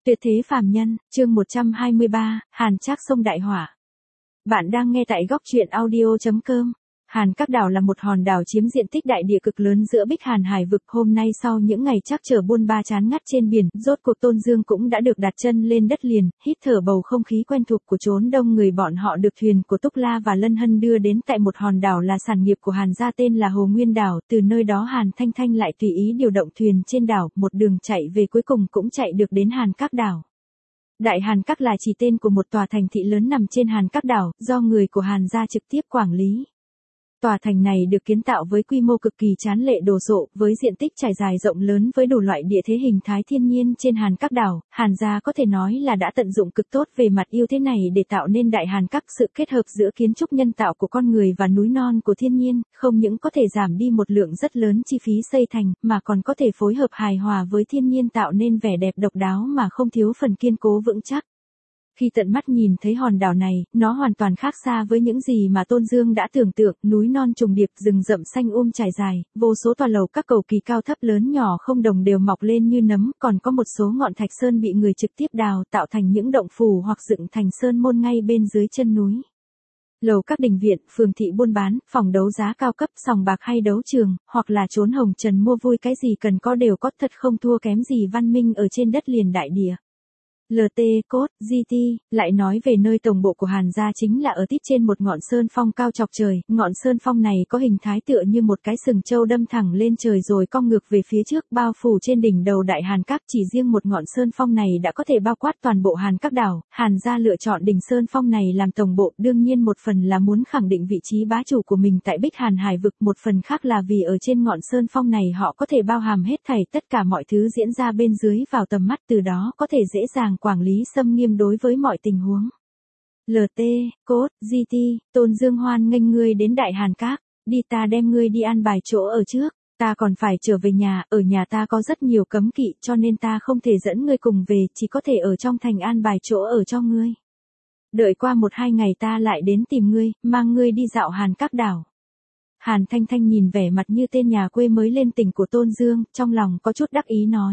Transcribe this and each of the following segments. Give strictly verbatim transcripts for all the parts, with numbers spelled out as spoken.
Tuyệt thế phàm nhân, chương một trăm hai mươi ba, Hàn Trác sông đại hỏa. Bạn đang nghe tại góc truyện audio chấm com. Hàn Các đảo là một hòn đảo chiếm diện tích đại địa cực lớn giữa Bích Hàn hải vực. Hôm nay sau những ngày trắc trở buôn ba chán ngắt trên biển, rốt cuộc Tôn Dương cũng đã được đặt chân lên đất liền, hít thở bầu không khí quen thuộc của chốn đông người. Bọn họ được thuyền của Túc La và Lân Hân đưa đến tại một hòn đảo là sản nghiệp của Hàn gia tên là Hồ Nguyên đảo. Từ nơi đó Hàn Thanh Thanh lại tùy ý điều động thuyền trên đảo, một đường chạy về cuối cùng cũng chạy được đến Hàn Các đảo. Đại Hàn Các là chỉ tên của một tòa thành thị lớn nằm trên Hàn Các đảo, do người của Hàn gia trực tiếp quản lý. Tòa thành này được kiến tạo với quy mô cực kỳ tráng lệ đồ sộ, với diện tích trải dài rộng lớn với đủ loại địa thế hình thái thiên nhiên trên Hàn Các đảo. Hàn gia có thể nói là đã tận dụng cực tốt về mặt ưu thế này để tạo nên Đại Hàn Các, sự kết hợp giữa kiến trúc nhân tạo của con người và núi non của thiên nhiên, không những có thể giảm đi một lượng rất lớn chi phí xây thành, mà còn có thể phối hợp hài hòa với thiên nhiên tạo nên vẻ đẹp độc đáo mà không thiếu phần kiên cố vững chắc. Khi tận mắt nhìn thấy hòn đảo này, nó hoàn toàn khác xa với những gì mà Tôn Dương đã tưởng tượng, núi non trùng điệp, rừng rậm xanh um trải dài, vô số tòa lầu các cầu kỳ cao thấp lớn nhỏ không đồng đều mọc lên như nấm, còn có một số ngọn thạch sơn bị người trực tiếp đào tạo thành những động phủ hoặc dựng thành sơn môn ngay bên dưới chân núi. Lầu các đình viện, phường thị buôn bán, phòng đấu giá cao cấp, sòng bạc hay đấu trường, hoặc là chốn hồng trần mua vui, cái gì cần có đều có, thật không thua kém gì văn minh ở trên đất liền đại địa. lờ tê, cốt, giê tê, lại nói về nơi tổng bộ của Hàn gia chính là ở tít trên một ngọn sơn phong cao chọc trời. Ngọn sơn phong này có hình thái tựa như một cái sừng trâu đâm thẳng lên trời rồi cong ngược về phía trước, bao phủ trên đỉnh đầu Đại Hàn Các. Chỉ riêng một ngọn sơn phong này đã có thể bao quát toàn bộ Hàn Các đảo. Hàn gia lựa chọn đỉnh sơn phong này làm tổng bộ, đương nhiên một phần là muốn khẳng định vị trí bá chủ của mình tại Bích Hàn hải vực, một phần khác là vì ở trên ngọn sơn phong này họ có thể bao hàm hết thảy tất cả mọi thứ diễn ra bên dưới vào tầm mắt, từ đó có thể dễ dàng quản lý xâm nghiêm đối với mọi tình huống. lờ tê, cốt, giê tê, Tôn Dương hoan nghênh ngươi đến Đại Hàn Các, đi ta đem ngươi đi an bài chỗ ở trước, ta còn phải trở về nhà, ở nhà ta có rất nhiều cấm kỵ cho nên ta không thể dẫn ngươi cùng về, chỉ có thể ở trong thành an bài chỗ ở cho ngươi. Đợi qua một hai ngày ta lại đến tìm ngươi, mang ngươi đi dạo Hàn Các đảo. Hàn Thanh Thanh nhìn vẻ mặt như tên nhà quê mới lên tỉnh của Tôn Dương, trong lòng có chút đắc ý nói.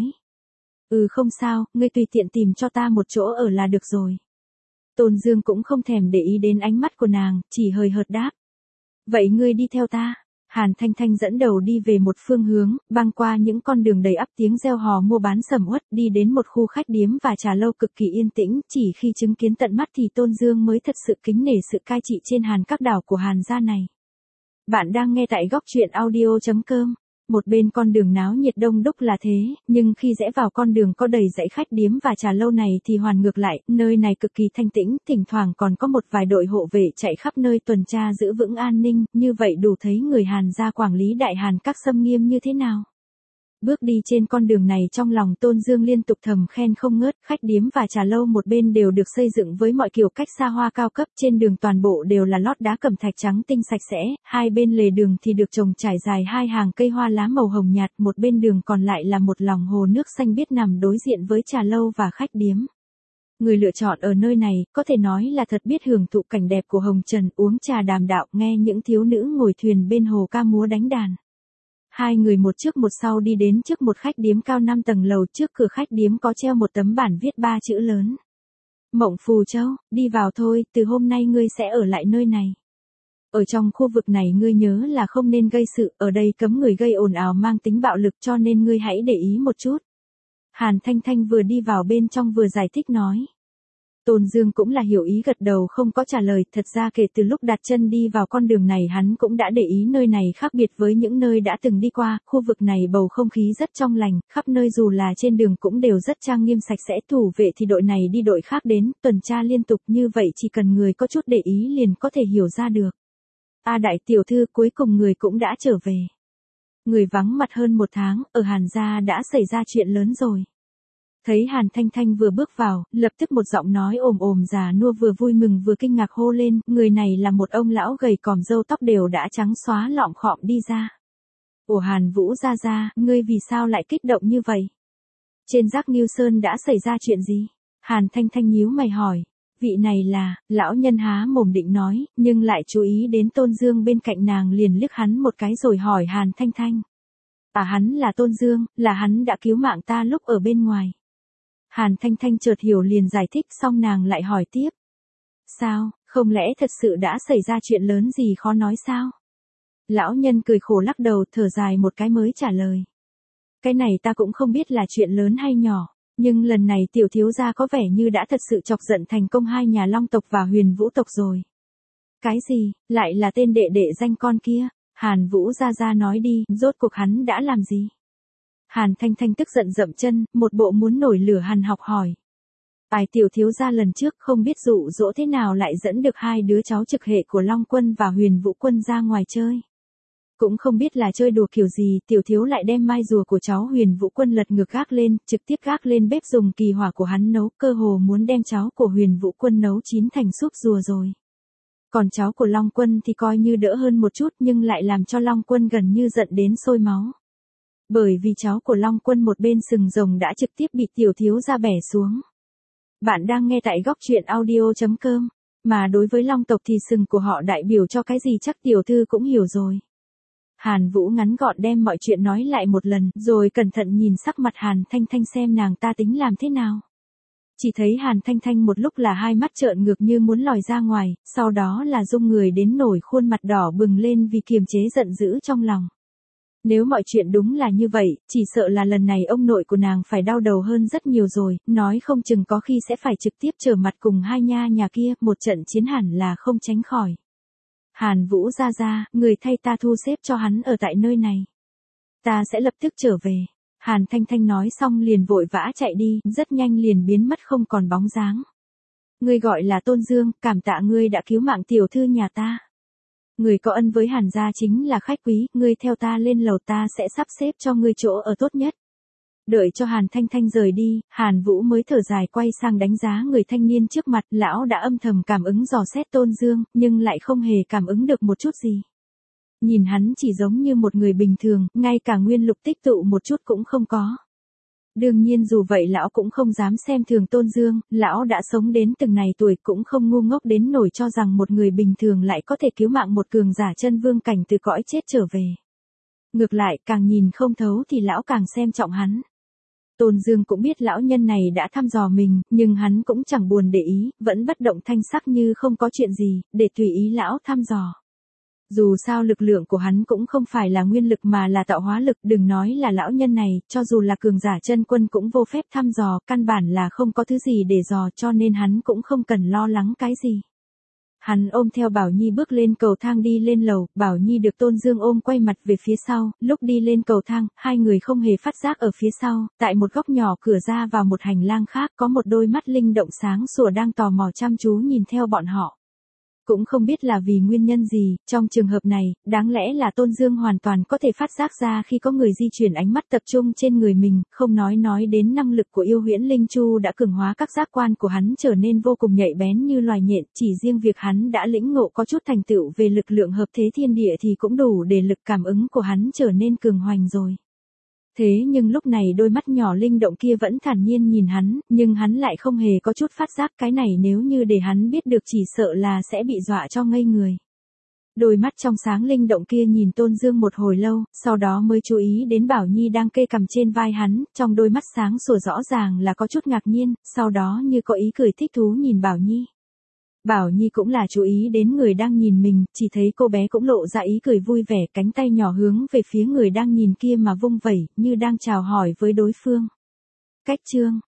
Ừ không sao, ngươi tùy tiện tìm cho ta một chỗ ở là được rồi. Tôn Dương cũng không thèm để ý đến ánh mắt của nàng, chỉ hời hợt đáp. Vậy ngươi đi theo ta. Hàn Thanh Thanh dẫn đầu đi về một phương hướng, băng qua những con đường đầy ắp tiếng reo hò mua bán sầm uất, đi đến một khu khách điếm và trà lâu cực kỳ yên tĩnh. Chỉ khi chứng kiến tận mắt thì Tôn Dương mới thật sự kính nể sự cai trị trên Hàn Các đảo của Hàn gia này. Bạn đang nghe tại góc truyện audio chấm com. Một bên con đường náo nhiệt đông đúc là thế, nhưng khi rẽ vào con đường có đầy dãy khách điếm và trà lâu này thì hoàn ngược lại, nơi này cực kỳ thanh tĩnh, thỉnh thoảng còn có một vài đội hộ vệ chạy khắp nơi tuần tra giữ vững an ninh, như vậy đủ thấy người Hàn gia quản lý Đại Hàn Các xâm nghiêm như thế nào. Bước đi trên con đường này trong lòng Tôn Dương liên tục thầm khen không ngớt, khách điếm và trà lâu một bên đều được xây dựng với mọi kiểu cách xa hoa cao cấp, trên đường toàn bộ đều là lót đá cẩm thạch trắng tinh sạch sẽ, hai bên lề đường thì được trồng trải dài hai hàng cây hoa lá màu hồng nhạt, một bên đường còn lại là một lòng hồ nước xanh biếc nằm đối diện với trà lâu và khách điếm. Người lựa chọn ở nơi này, có thể nói là thật biết hưởng thụ cảnh đẹp của hồng trần, uống trà đàm đạo, nghe những thiếu nữ ngồi thuyền bên hồ ca múa đánh đàn. Hai người một trước một sau đi đến trước một khách điếm cao năm tầng lầu, trước cửa khách điếm có treo một tấm bảng viết ba chữ lớn. Mộng Phù Châu, đi vào thôi, từ hôm nay ngươi sẽ ở lại nơi này. Ở trong khu vực này ngươi nhớ là không nên gây sự, ở đây cấm người gây ồn ào mang tính bạo lực cho nên ngươi hãy để ý một chút. Hàn Thanh Thanh vừa đi vào bên trong vừa giải thích nói. Tôn Dương cũng là hiểu ý gật đầu không có trả lời, thật ra kể từ lúc đặt chân đi vào con đường này hắn cũng đã để ý nơi này khác biệt với những nơi đã từng đi qua, khu vực này bầu không khí rất trong lành, khắp nơi dù là trên đường cũng đều rất trang nghiêm sạch sẽ, thủ vệ thì đội này đi đội khác đến, tuần tra liên tục như vậy chỉ cần người có chút để ý liền có thể hiểu ra được. A đại tiểu thư, cuối cùng người cũng đã trở về. Người vắng mặt hơn một tháng, ở Hàn gia đã xảy ra chuyện lớn rồi. Thấy Hàn Thanh Thanh vừa bước vào, lập tức một giọng nói ồm ồm già nua vừa vui mừng vừa kinh ngạc hô lên, người này là một ông lão gầy còm râu tóc đều đã trắng xóa lọm khọm đi ra. Ủa Hàn Vũ gia gia, ngươi vì sao lại kích động như vậy? Trên Giác Nghiêu Sơn đã xảy ra chuyện gì? Hàn Thanh Thanh nhíu mày hỏi. Vị này là, lão nhân há mồm định nói, nhưng lại chú ý đến Tôn Dương bên cạnh nàng liền liếc hắn một cái rồi hỏi Hàn Thanh Thanh. À hắn là Tôn Dương, là hắn đã cứu mạng ta lúc ở bên ngoài. Hàn Thanh Thanh chợt hiểu liền giải thích xong nàng lại hỏi tiếp. Sao, không lẽ thật sự đã xảy ra chuyện lớn gì khó nói sao? Lão nhân cười khổ lắc đầu thở dài một cái mới trả lời. Cái này ta cũng không biết là chuyện lớn hay nhỏ, nhưng lần này tiểu thiếu gia có vẻ như đã thật sự chọc giận thành công hai nhà Long tộc và Huyền Vũ tộc rồi. Cái gì, lại là tên đệ đệ danh con kia? Hàn Vũ gia gia nói đi, rốt cuộc hắn đã làm gì? Hàn Thanh Thanh tức giận dậm chân, một bộ muốn nổi lửa hằn học hỏi. Ai tiểu thiếu gia lần trước không biết dụ dỗ thế nào lại dẫn được hai đứa cháu trực hệ của Long Quân và Huyền Vũ Quân ra ngoài chơi. Cũng không biết là chơi đùa kiểu gì, tiểu thiếu lại đem mai rùa của cháu Huyền Vũ Quân lật ngược gác lên, trực tiếp gác lên bếp dùng kỳ hỏa của hắn nấu, cơ hồ muốn đem cháu của Huyền Vũ Quân nấu chín thành súp rùa rồi. Còn cháu của Long Quân thì coi như đỡ hơn một chút nhưng lại làm cho Long Quân gần như giận đến sôi máu. Bởi vì cháu của Long Quân một bên sừng rồng đã trực tiếp bị tiểu thiếu gia bẻ xuống. Bạn đang nghe tại góc truyện audio chấm com, mà đối với Long tộc thì sừng của họ đại biểu cho cái gì chắc tiểu thư cũng hiểu rồi. Hàn Vũ ngắn gọn đem mọi chuyện nói lại một lần, rồi cẩn thận nhìn sắc mặt Hàn Thanh Thanh xem nàng ta tính làm thế nào. Chỉ thấy Hàn Thanh Thanh một lúc là hai mắt trợn ngược như muốn lòi ra ngoài, sau đó là rung người đến nổi khuôn mặt đỏ bừng lên vì kiềm chế giận dữ trong lòng. Nếu mọi chuyện đúng là như vậy, chỉ sợ là lần này ông nội của nàng phải đau đầu hơn rất nhiều rồi, nói không chừng có khi sẽ phải trực tiếp trở mặt cùng hai nha nhà kia, một trận chiến hẳn là không tránh khỏi. Hàn Vũ gia gia, người thay ta thu xếp cho hắn ở tại nơi này. Ta sẽ lập tức trở về. Hàn Thanh Thanh nói xong liền vội vã chạy đi, rất nhanh liền biến mất không còn bóng dáng. Ngươi gọi là Tôn Dương, cảm tạ ngươi đã cứu mạng tiểu thư nhà ta. Người có ân với Hàn gia chính là khách quý, ngươi theo ta lên lầu ta sẽ sắp xếp cho ngươi chỗ ở tốt nhất. Đợi cho Hàn Thanh Thanh rời đi, Hàn Vũ mới thở dài quay sang đánh giá người thanh niên trước mặt, lão đã âm thầm cảm ứng dò xét Tôn Dương, nhưng lại không hề cảm ứng được một chút gì. Nhìn hắn chỉ giống như một người bình thường, ngay cả nguyên lục tích tụ một chút cũng không có. Đương nhiên dù vậy lão cũng không dám xem thường Tôn Dương, lão đã sống đến từng này tuổi cũng không ngu ngốc đến nổi cho rằng một người bình thường lại có thể cứu mạng một cường giả chân vương cảnh từ cõi chết trở về. Ngược lại, càng nhìn không thấu thì lão càng xem trọng hắn. Tôn Dương cũng biết lão nhân này đã thăm dò mình, nhưng hắn cũng chẳng buồn để ý, vẫn bất động thanh sắc như không có chuyện gì, để tùy ý lão thăm dò. Dù sao lực lượng của hắn cũng không phải là nguyên lực mà là tạo hóa lực, đừng nói là lão nhân này, cho dù là cường giả chân quân cũng vô phép thăm dò, căn bản là không có thứ gì để dò cho nên hắn cũng không cần lo lắng cái gì. Hắn ôm theo Bảo Nhi bước lên cầu thang đi lên lầu, Bảo Nhi được Tôn Dương ôm quay mặt về phía sau, lúc đi lên cầu thang, hai người không hề phát giác ở phía sau, tại một góc nhỏ cửa ra vào một hành lang khác có một đôi mắt linh động sáng sủa đang tò mò chăm chú nhìn theo bọn họ. Cũng không biết là vì nguyên nhân gì, trong trường hợp này, đáng lẽ là Tôn Dương hoàn toàn có thể phát giác ra khi có người di chuyển ánh mắt tập trung trên người mình, không nói nói đến năng lực của yêu huyễn linh chu đã cường hóa các giác quan của hắn trở nên vô cùng nhạy bén như loài nhện, chỉ riêng việc hắn đã lĩnh ngộ có chút thành tựu về lực lượng hợp thế thiên địa thì cũng đủ để lực cảm ứng của hắn trở nên cường hoành rồi. Thế nhưng lúc này đôi mắt nhỏ linh động kia vẫn thản nhiên nhìn hắn, nhưng hắn lại không hề có chút phát giác, cái này nếu như để hắn biết được chỉ sợ là sẽ bị dọa cho ngây người. Đôi mắt trong sáng linh động kia nhìn Tôn Dương một hồi lâu, sau đó mới chú ý đến Bảo Nhi đang kê cằm trên vai hắn, trong đôi mắt sáng sủa rõ ràng là có chút ngạc nhiên, sau đó như có ý cười thích thú nhìn Bảo Nhi. Bảo Nhi cũng là chú ý đến người đang nhìn mình, chỉ thấy cô bé cũng lộ ra ý cười vui vẻ, cánh tay nhỏ hướng về phía người đang nhìn kia mà vung vẩy, như đang chào hỏi với đối phương. Cách chương